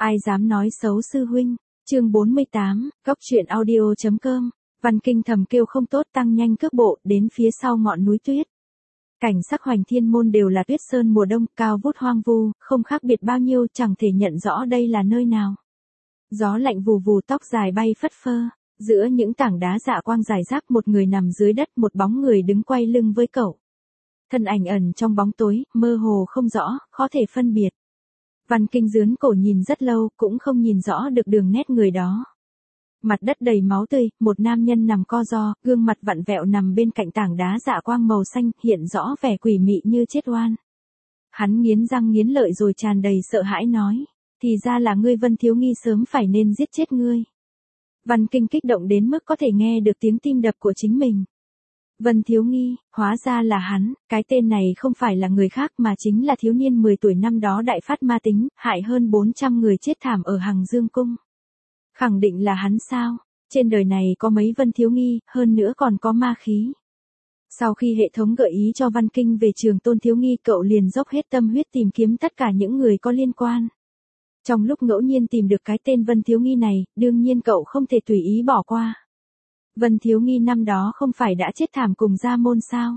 Ai dám nói xấu sư huynh, chương 48, góc truyện audio.com, Văn Kinh thầm kêu không tốt tăng nhanh cước bộ đến phía sau ngọn núi tuyết. Cảnh sắc Hoành Thiên Môn đều là tuyết sơn mùa đông cao vút hoang vu, không khác biệt bao nhiêu chẳng thể nhận rõ đây là nơi nào. Gió lạnh vù vù tóc dài bay phất phơ, giữa những tảng đá dạ quang rải rác một người nằm dưới đất một bóng người đứng quay lưng với cậu. Thân ảnh ẩn trong bóng tối, mơ hồ không rõ, khó thể phân biệt. Văn Kinh dướn cổ nhìn rất lâu cũng không nhìn rõ được đường nét người đó. Mặt đất đầy máu tươi, một nam nhân nằm co ro, gương mặt vặn vẹo nằm bên cạnh tảng đá dạ quang màu xanh, hiện rõ vẻ quỷ mị như chết oan. Hắn nghiến răng nghiến lợi rồi tràn đầy sợ hãi nói, thì ra là ngươi Vân Thiếu Nghi, sớm phải nên giết chết ngươi. Văn Kinh kích động đến mức có thể nghe được tiếng tim đập của chính mình. Vân Thiếu Nghi, hóa ra là hắn, cái tên này không phải là người khác mà chính là thiếu niên 10 tuổi năm đó đại phát ma tính, hại hơn 400 người chết thảm ở Hằng Dương Cung. Khẳng định là hắn sao? Trên đời này có mấy Vân Thiếu Nghi, hơn nữa còn có ma khí. Sau khi hệ thống gợi ý cho Văn Kinh về Trường Tôn Thiếu Nghi, cậu liền dốc hết tâm huyết tìm kiếm tất cả những người có liên quan. Trong lúc ngẫu nhiên tìm được cái tên Vân Thiếu Nghi này, đương nhiên cậu không thể tùy ý bỏ qua. Vân Thiếu Nghi năm đó không phải đã chết thảm cùng Gia Môn sao?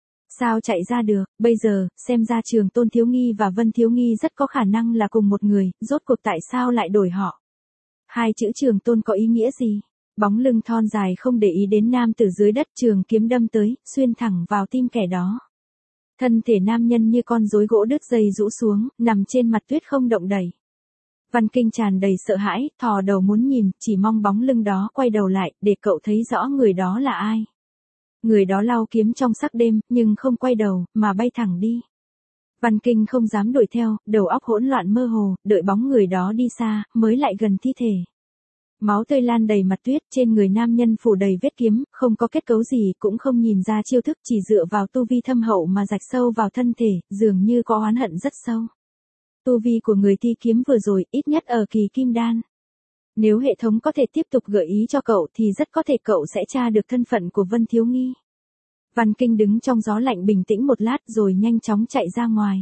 Sao chạy ra được, bây giờ, xem ra Trường Tôn Thiếu Nghi và Vân Thiếu Nghi rất có khả năng là cùng một người, rốt cuộc tại sao lại đổi họ? Hai chữ Trường Tôn có ý nghĩa gì? Bóng lưng thon dài không để ý đến nam tử dưới đất, trường kiếm đâm tới, xuyên thẳng vào tim kẻ đó. Thân thể nam nhân như con rối gỗ đứt dây rũ xuống, nằm trên mặt tuyết không động đậy. Văn Kinh tràn đầy sợ hãi, thò đầu muốn nhìn, chỉ mong bóng lưng đó quay đầu lại, để cậu thấy rõ người đó là ai. Người đó lau kiếm trong sắc đêm, nhưng không quay đầu, mà bay thẳng đi. Văn Kinh không dám đuổi theo, đầu óc hỗn loạn mơ hồ, đợi bóng người đó đi xa, mới lại gần thi thể. Máu tươi lan đầy mặt tuyết, trên người nam nhân phủ đầy vết kiếm, không có kết cấu gì, cũng không nhìn ra chiêu thức, chỉ dựa vào tu vi thâm hậu mà rạch sâu vào thân thể, dường như có oán hận rất sâu. Tu vi của người thi kiếm vừa rồi, ít nhất ở kỳ kim đan. Nếu hệ thống có thể tiếp tục gợi ý cho cậu thì rất có thể cậu sẽ tra được thân phận của Vân Thiếu Nghi. Văn Kinh đứng trong gió lạnh bình tĩnh một lát rồi nhanh chóng chạy ra ngoài.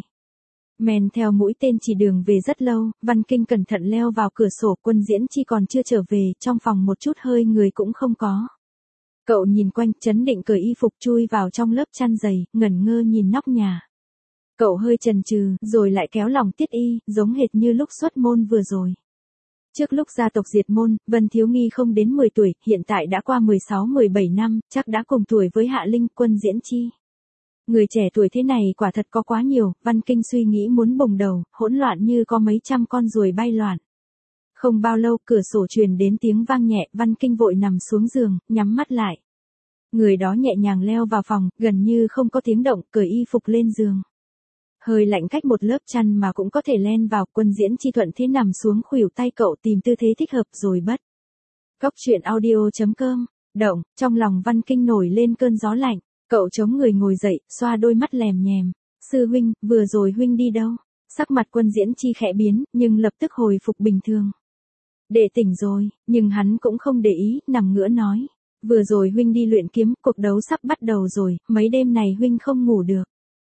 Men theo mũi tên chỉ đường về rất lâu, Văn Kinh cẩn thận leo vào cửa sổ, Quân Diễn Chi còn chưa trở về, trong phòng một chút hơi người cũng không có. Cậu nhìn quanh, trấn định cởi y phục chui vào trong lớp chăn dày, ngẩn ngơ nhìn nóc nhà. Cậu hơi chần chừ, rồi lại kéo lòng tiết y, giống hệt như lúc xuất môn vừa rồi. Trước lúc gia tộc diệt môn, Vân Thiếu Nghi không đến 10 tuổi, hiện tại đã qua 16-17 năm, chắc đã cùng tuổi với Hạ Linh, Quân Diễn Chi. Người trẻ tuổi thế này quả thật có quá nhiều, Văn Kinh suy nghĩ muốn bùng đầu, hỗn loạn như có mấy trăm con ruồi bay loạn. Không bao lâu cửa sổ truyền đến tiếng vang nhẹ, Văn Kinh vội nằm xuống giường, nhắm mắt lại. Người đó nhẹ nhàng leo vào phòng, gần như không có tiếng động, cởi y phục lên giường. Hơi lạnh cách một lớp chăn mà cũng có thể len vào, Quân Diễn Chi thuận thế nằm xuống khuỷu tay cậu tìm tư thế thích hợp rồi bất. Góc truyện audio.com, động, trong lòng Văn Kinh nổi lên cơn gió lạnh, cậu chống người ngồi dậy, xoa đôi mắt lèm nhèm. Sư huynh, vừa rồi huynh đi đâu? Sắc mặt Quân Diễn Chi khẽ biến, nhưng lập tức hồi phục bình thường. Đệ tỉnh rồi, nhưng hắn cũng không để ý, nằm ngửa nói. Vừa rồi huynh đi luyện kiếm, cuộc đấu sắp bắt đầu rồi, mấy đêm này huynh không ngủ được.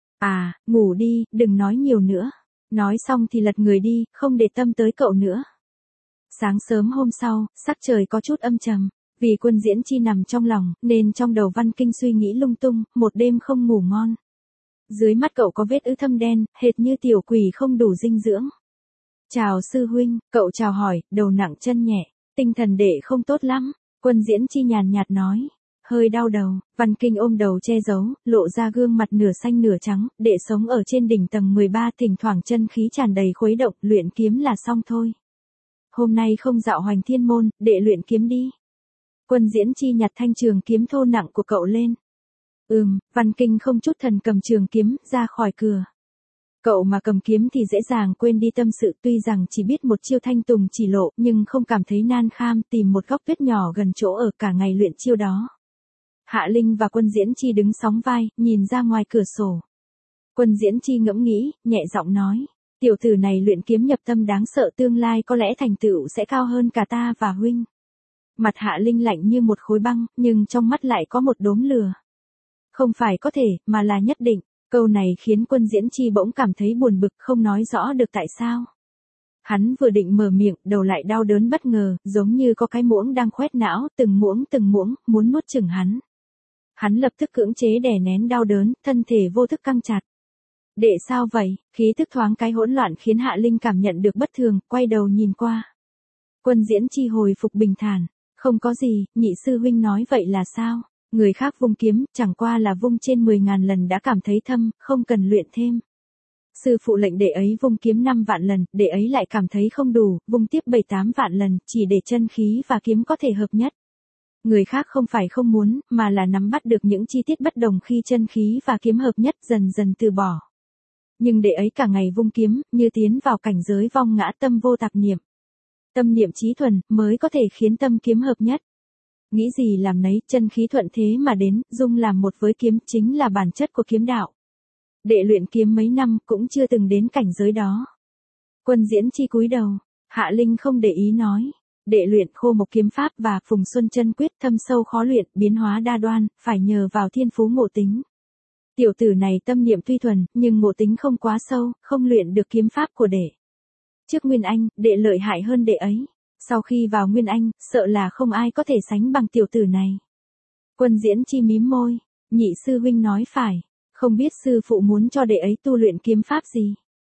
À, ngủ đi, đừng nói nhiều nữa. Nói xong thì lật người đi, không để tâm tới cậu nữa. Sáng sớm hôm sau, sắc trời có chút âm trầm. Vì Quân Diễn Chi nằm trong lòng, nên trong đầu Văn Kinh suy nghĩ lung tung, một đêm không ngủ ngon. Dưới mắt cậu có vết ứ thâm đen, hệt như tiểu quỷ không đủ dinh dưỡng. Chào sư huynh, cậu chào hỏi, đầu nặng chân nhẹ, tinh thần đệ không tốt lắm. Quân Diễn Chi nhàn nhạt nói. Hơi đau đầu, Văn Kinh ôm đầu che giấu, lộ ra gương mặt nửa xanh nửa trắng, đệ sống ở trên đỉnh tầng 13, thỉnh thoảng chân khí tràn đầy khuấy động, luyện kiếm là xong thôi. Hôm nay không dạo Hoành Thiên Môn, đệ luyện kiếm đi. Quân Diễn Chi nhặt thanh trường kiếm thô nặng của cậu lên. Văn Kinh không chút thần cầm trường kiếm, ra khỏi cửa. Cậu mà cầm kiếm thì dễ dàng quên đi tâm sự, tuy rằng chỉ biết một chiêu thanh tùng chỉ lộ, nhưng không cảm thấy nan kham, tìm một góc tuyết nhỏ gần chỗ ở cả ngày luyện chiêu đó. Hạ Linh và Quân Diễn Chi đứng sóng vai, nhìn ra ngoài cửa sổ. Quân Diễn Chi ngẫm nghĩ, nhẹ giọng nói. Tiểu tử này luyện kiếm nhập tâm đáng sợ, tương lai có lẽ thành tựu sẽ cao hơn cả ta và huynh. Mặt Hạ Linh lạnh như một khối băng, nhưng trong mắt lại có một đốm lửa. Không phải có thể, mà là nhất định. Câu này khiến Quân Diễn Chi bỗng cảm thấy buồn bực, không nói rõ được tại sao. Hắn vừa định mở miệng, đầu lại đau đớn bất ngờ, giống như có cái muỗng đang khoét não, từng muỗng, muốn nuốt chửng hắn. Hắn lập tức cưỡng chế đè nén đau đớn, thân thể vô thức căng chặt. Đệ sao vậy? Khí thức thoáng cái hỗn loạn khiến Hạ Linh cảm nhận được bất thường, quay đầu nhìn qua. Quân Diễn Chi hồi phục bình thản. Không có gì, nhị sư huynh nói vậy là sao? Người khác vung kiếm, chẳng qua là vung trên 10.000 lần đã cảm thấy thâm, không cần luyện thêm. Sư phụ lệnh đệ ấy vung kiếm 5 vạn lần, đệ ấy lại cảm thấy không đủ, vung tiếp 7-8 vạn lần, chỉ để chân khí và kiếm có thể hợp nhất. Người khác không phải không muốn, mà là nắm bắt được những chi tiết bất đồng khi chân khí và kiếm hợp nhất dần dần từ bỏ. Nhưng đệ ấy cả ngày vung kiếm, như tiến vào cảnh giới vong ngã tâm vô tạp niệm. Tâm niệm trí thuần, mới có thể khiến tâm kiếm hợp nhất. Nghĩ gì làm nấy, chân khí thuận thế mà đến, dung làm một với kiếm chính là bản chất của kiếm đạo. Đệ luyện kiếm mấy năm cũng chưa từng đến cảnh giới đó. Quân Diễn Chi cúi đầu, Hạ Linh không để ý nói. Đệ luyện Khô Mộc kiếm pháp và Phùng Xuân chân quyết thâm sâu khó luyện, biến hóa đa đoan, phải nhờ vào thiên phú ngộ tính. Tiểu tử này tâm niệm tuy thuần, nhưng ngộ tính không quá sâu, không luyện được kiếm pháp của đệ. Trước Nguyên Anh, đệ lợi hại hơn đệ ấy. Sau khi vào Nguyên Anh, sợ là không ai có thể sánh bằng tiểu tử này. Quân Diễn Chi mím môi, nhị sư huynh nói phải, không biết sư phụ muốn cho đệ ấy tu luyện kiếm pháp gì.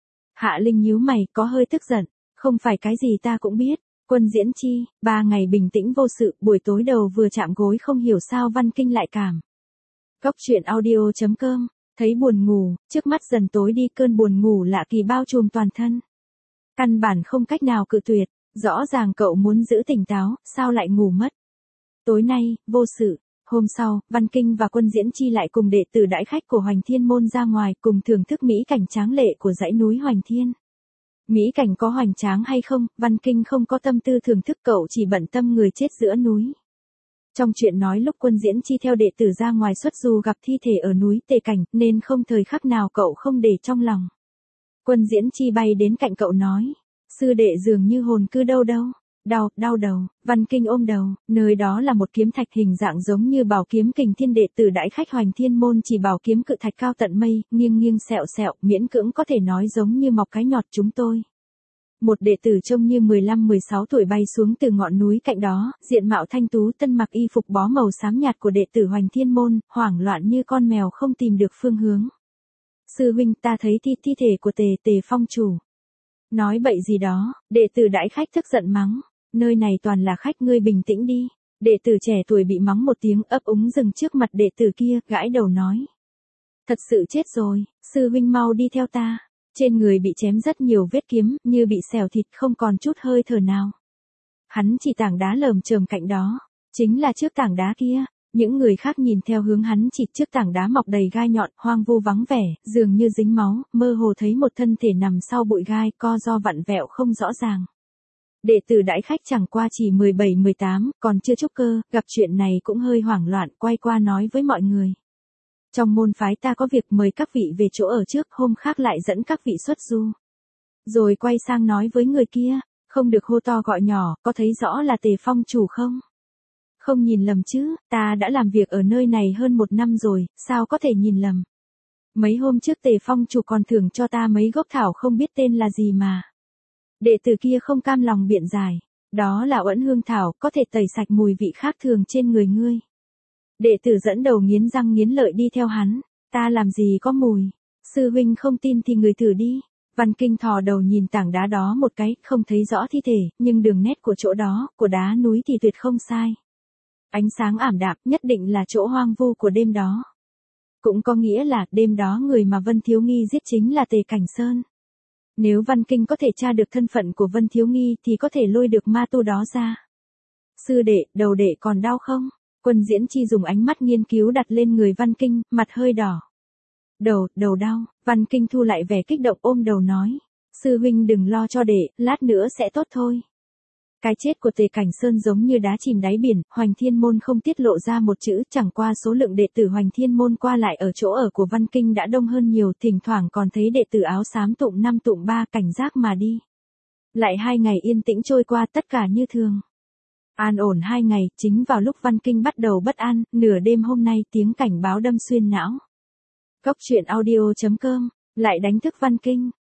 Hạ Linh nhíu mày, có hơi tức giận, không phải cái gì ta cũng biết. Quân Diễn Chi, 3 ngày bình tĩnh vô sự, buổi tối đầu vừa chạm gối không hiểu sao Văn Kinh lại cảm. Góc truyện audio.com, thấy buồn ngủ, trước mắt dần tối đi, cơn buồn ngủ lạ kỳ bao trùm toàn thân. Căn bản không cách nào cự tuyệt, rõ ràng cậu muốn giữ tỉnh táo, sao lại ngủ mất. Tối nay, vô sự, hôm sau, Văn Kinh và Quân Diễn Chi lại cùng đệ tử đãi khách của Hoành Thiên môn ra ngoài cùng thưởng thức mỹ cảnh tráng lệ của dãy núi Hoành Thiên. Mỹ cảnh có hoành tráng hay không, Văn Kinh không có tâm tư thưởng thức, cậu chỉ bận tâm người chết giữa núi. Trong chuyện nói lúc Quân Diễn Chi theo đệ tử ra ngoài xuất du gặp thi thể ở núi Tề Cảnh, nên không thời khắc nào cậu không để trong lòng. Quân Diễn Chi bay đến cạnh cậu nói, sư đệ dường như hồn cư đâu. Đau đầu, Văn Kinh ôm đầu, nơi đó là một kiếm thạch hình dạng giống như bảo kiếm Kình Thiên, đệ tử đãi khách Hoành Thiên môn chỉ bảo kiếm cự thạch cao tận mây, nghiêng sẹo, miễn cưỡng có thể nói giống như mọc cái nhọt chúng tôi. Một đệ tử trông như 15-16 tuổi bay xuống từ ngọn núi cạnh đó, diện mạo thanh tú, tân mặc y phục bó màu xám nhạt của đệ tử Hoành Thiên môn, hoảng loạn như con mèo không tìm được phương hướng. Sư huynh, ta thấy thi thể của Tề Phong chủ. Nói bậy gì đó, đệ tử đãi khách tức giận mắng. Nơi này toàn là khách, ngươi bình tĩnh đi. Đệ tử trẻ tuổi bị mắng một tiếng, ấp úng dừng trước mặt đệ tử kia, gãi đầu nói. Thật sự chết rồi, sư huynh mau đi theo ta. Trên người bị chém rất nhiều vết kiếm, như bị xẻo thịt, không còn chút hơi thở nào. Hắn chỉ tảng đá lởm chởm cạnh đó, chính là trước tảng đá kia. Những người khác nhìn theo hướng hắn chỉ, trước tảng đá mọc đầy gai nhọn, hoang vu vắng vẻ, dường như dính máu, mơ hồ thấy một thân thể nằm sau bụi gai, co ro vặn vẹo không rõ ràng. Đệ tử đãi khách chẳng qua chỉ 17-18, còn chưa trúc cơ, gặp chuyện này cũng hơi hoảng loạn, quay qua nói với mọi người. Trong môn phái ta có việc, mời các vị về chỗ ở trước, hôm khác lại dẫn các vị xuất du. Rồi quay sang nói với người kia, không được hô to gọi nhỏ, có thấy rõ là Tề Phong chủ không? Không nhìn lầm chứ, ta đã làm việc ở nơi này hơn 1 năm rồi, sao có thể nhìn lầm. Mấy hôm trước Tề Phong chủ còn thưởng cho ta mấy gốc thảo không biết tên là gì mà. Đệ tử kia không cam lòng biện giải, đó là Uẩn Hương thảo, có thể tẩy sạch mùi vị khác thường trên người ngươi. Đệ tử dẫn đầu nghiến răng nghiến lợi đi theo hắn, ta làm gì có mùi, sư huynh không tin thì người thử đi. Văn Kinh thò đầu nhìn tảng đá đó một cái, không thấy rõ thi thể, nhưng đường nét của chỗ đó, của đá núi thì tuyệt không sai. Ánh sáng ảm đạm, nhất định là chỗ hoang vu của đêm đó. Cũng có nghĩa là, đêm đó người mà Vân Thiếu Nghi giết chính là Tề Cảnh Sơn. Nếu Văn Kinh có thể tra được thân phận của Vân Thiếu Nghi thì có thể lôi được ma tu đó ra. Sư đệ, đầu đệ còn đau không? Quân Diễn Chi dùng ánh mắt nghiên cứu đặt lên người Văn Kinh, mặt hơi đỏ. Đầu đau, Văn Kinh thu lại vẻ kích động ôm đầu nói. Sư huynh đừng lo cho đệ, lát nữa sẽ tốt thôi. Cái chết của Tề Cảnh Sơn giống như đá chìm đáy biển, Hoành Thiên môn không tiết lộ ra một chữ, chẳng qua số lượng đệ tử Hoành Thiên môn qua lại ở chỗ ở của Văn Kinh đã đông hơn nhiều, thỉnh thoảng còn thấy đệ tử áo xám tụng 5 tụng 3 cảnh giác mà đi. Lại 2 ngày yên tĩnh trôi qua, tất cả như thường. An ổn 2 ngày, chính vào lúc Văn Kinh bắt đầu bất an, nửa đêm hôm nay tiếng cảnh báo đâm xuyên não. Góc truyện audio.com lại đánh thức Văn Kinh.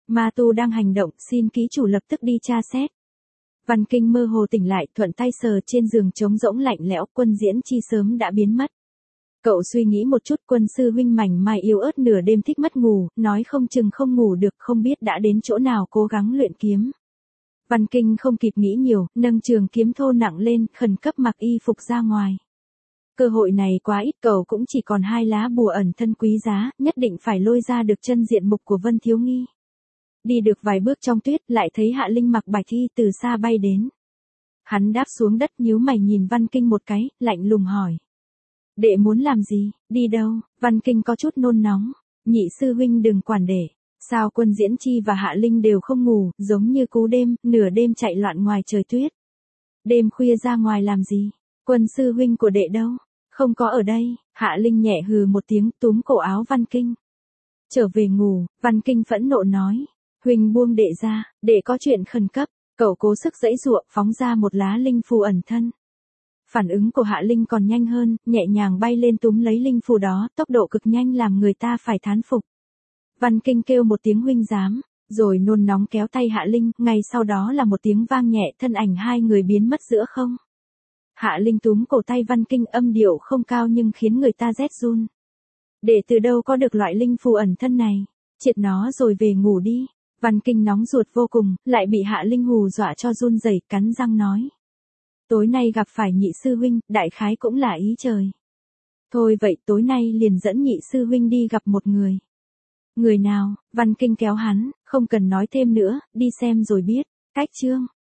Ma tu đang hành động, xin ký chủ lập tức đi tra xét. Văn Kinh mơ hồ tỉnh lại, thuận tay sờ trên giường trống rỗng lạnh lẽo, Quân Diễn Chi sớm đã biến mất. Cậu suy nghĩ một chút, Quân sư huynh mảnh mai yếu ớt nửa đêm thích mất ngủ, nói không chừng không ngủ được, không biết đã đến chỗ nào cố gắng luyện kiếm. Văn Kinh không kịp nghĩ nhiều, nâng trường kiếm thô nặng lên, khẩn cấp mặc y phục ra ngoài. Cơ hội này quá ít, cậu cũng chỉ còn 2 lá bùa ẩn thân quý giá, nhất định phải lôi ra được chân diện mục của Vân Thiếu Nghi. Đi được vài bước trong tuyết, lại thấy Hạ Linh mặc bạch y từ xa bay đến. Hắn đáp xuống đất, nhíu mày nhìn Văn Kinh một cái, lạnh lùng hỏi. Đệ muốn làm gì, đi đâu? Văn Kinh có chút nôn nóng. Nhị sư huynh đừng quản đệ. Sao Quân Diễn Chi và Hạ Linh đều không ngủ, giống như cú đêm, nửa đêm chạy loạn ngoài trời tuyết. Đêm khuya ra ngoài làm gì? Quân sư huynh của đệ đâu? Không có ở đây. Hạ Linh nhẹ hừ một tiếng, túm cổ áo Văn Kinh. Trở về ngủ, Văn Kinh phẫn nộ nói. Huynh buông đệ ra, đệ có chuyện khẩn cấp. Cậu cố sức giãy giụa, phóng ra một lá linh phù ẩn thân. Phản ứng của Hạ Linh còn nhanh hơn, nhẹ nhàng bay lên túm lấy linh phù đó, tốc độ cực nhanh làm người ta phải thán phục. Văn Kinh kêu một tiếng huynh dám, rồi nôn nóng kéo tay Hạ Linh, ngay sau đó là một tiếng vang nhẹ, thân ảnh hai người biến mất giữa không. Hạ Linh túm cổ tay Văn Kinh, âm điệu không cao nhưng khiến người ta rét run. Để từ đâu có được loại linh phù ẩn thân này, triệt nó rồi về ngủ đi. Văn Kinh nóng ruột vô cùng, lại bị Hạ Linh hù dọa cho run rẩy, cắn răng nói. Tối nay gặp phải nhị sư huynh, đại khái cũng là ý trời. Thôi vậy tối nay liền dẫn nhị sư huynh đi gặp một người. Người nào? Văn Kinh kéo hắn, không cần nói thêm nữa, đi xem rồi biết. Cách chương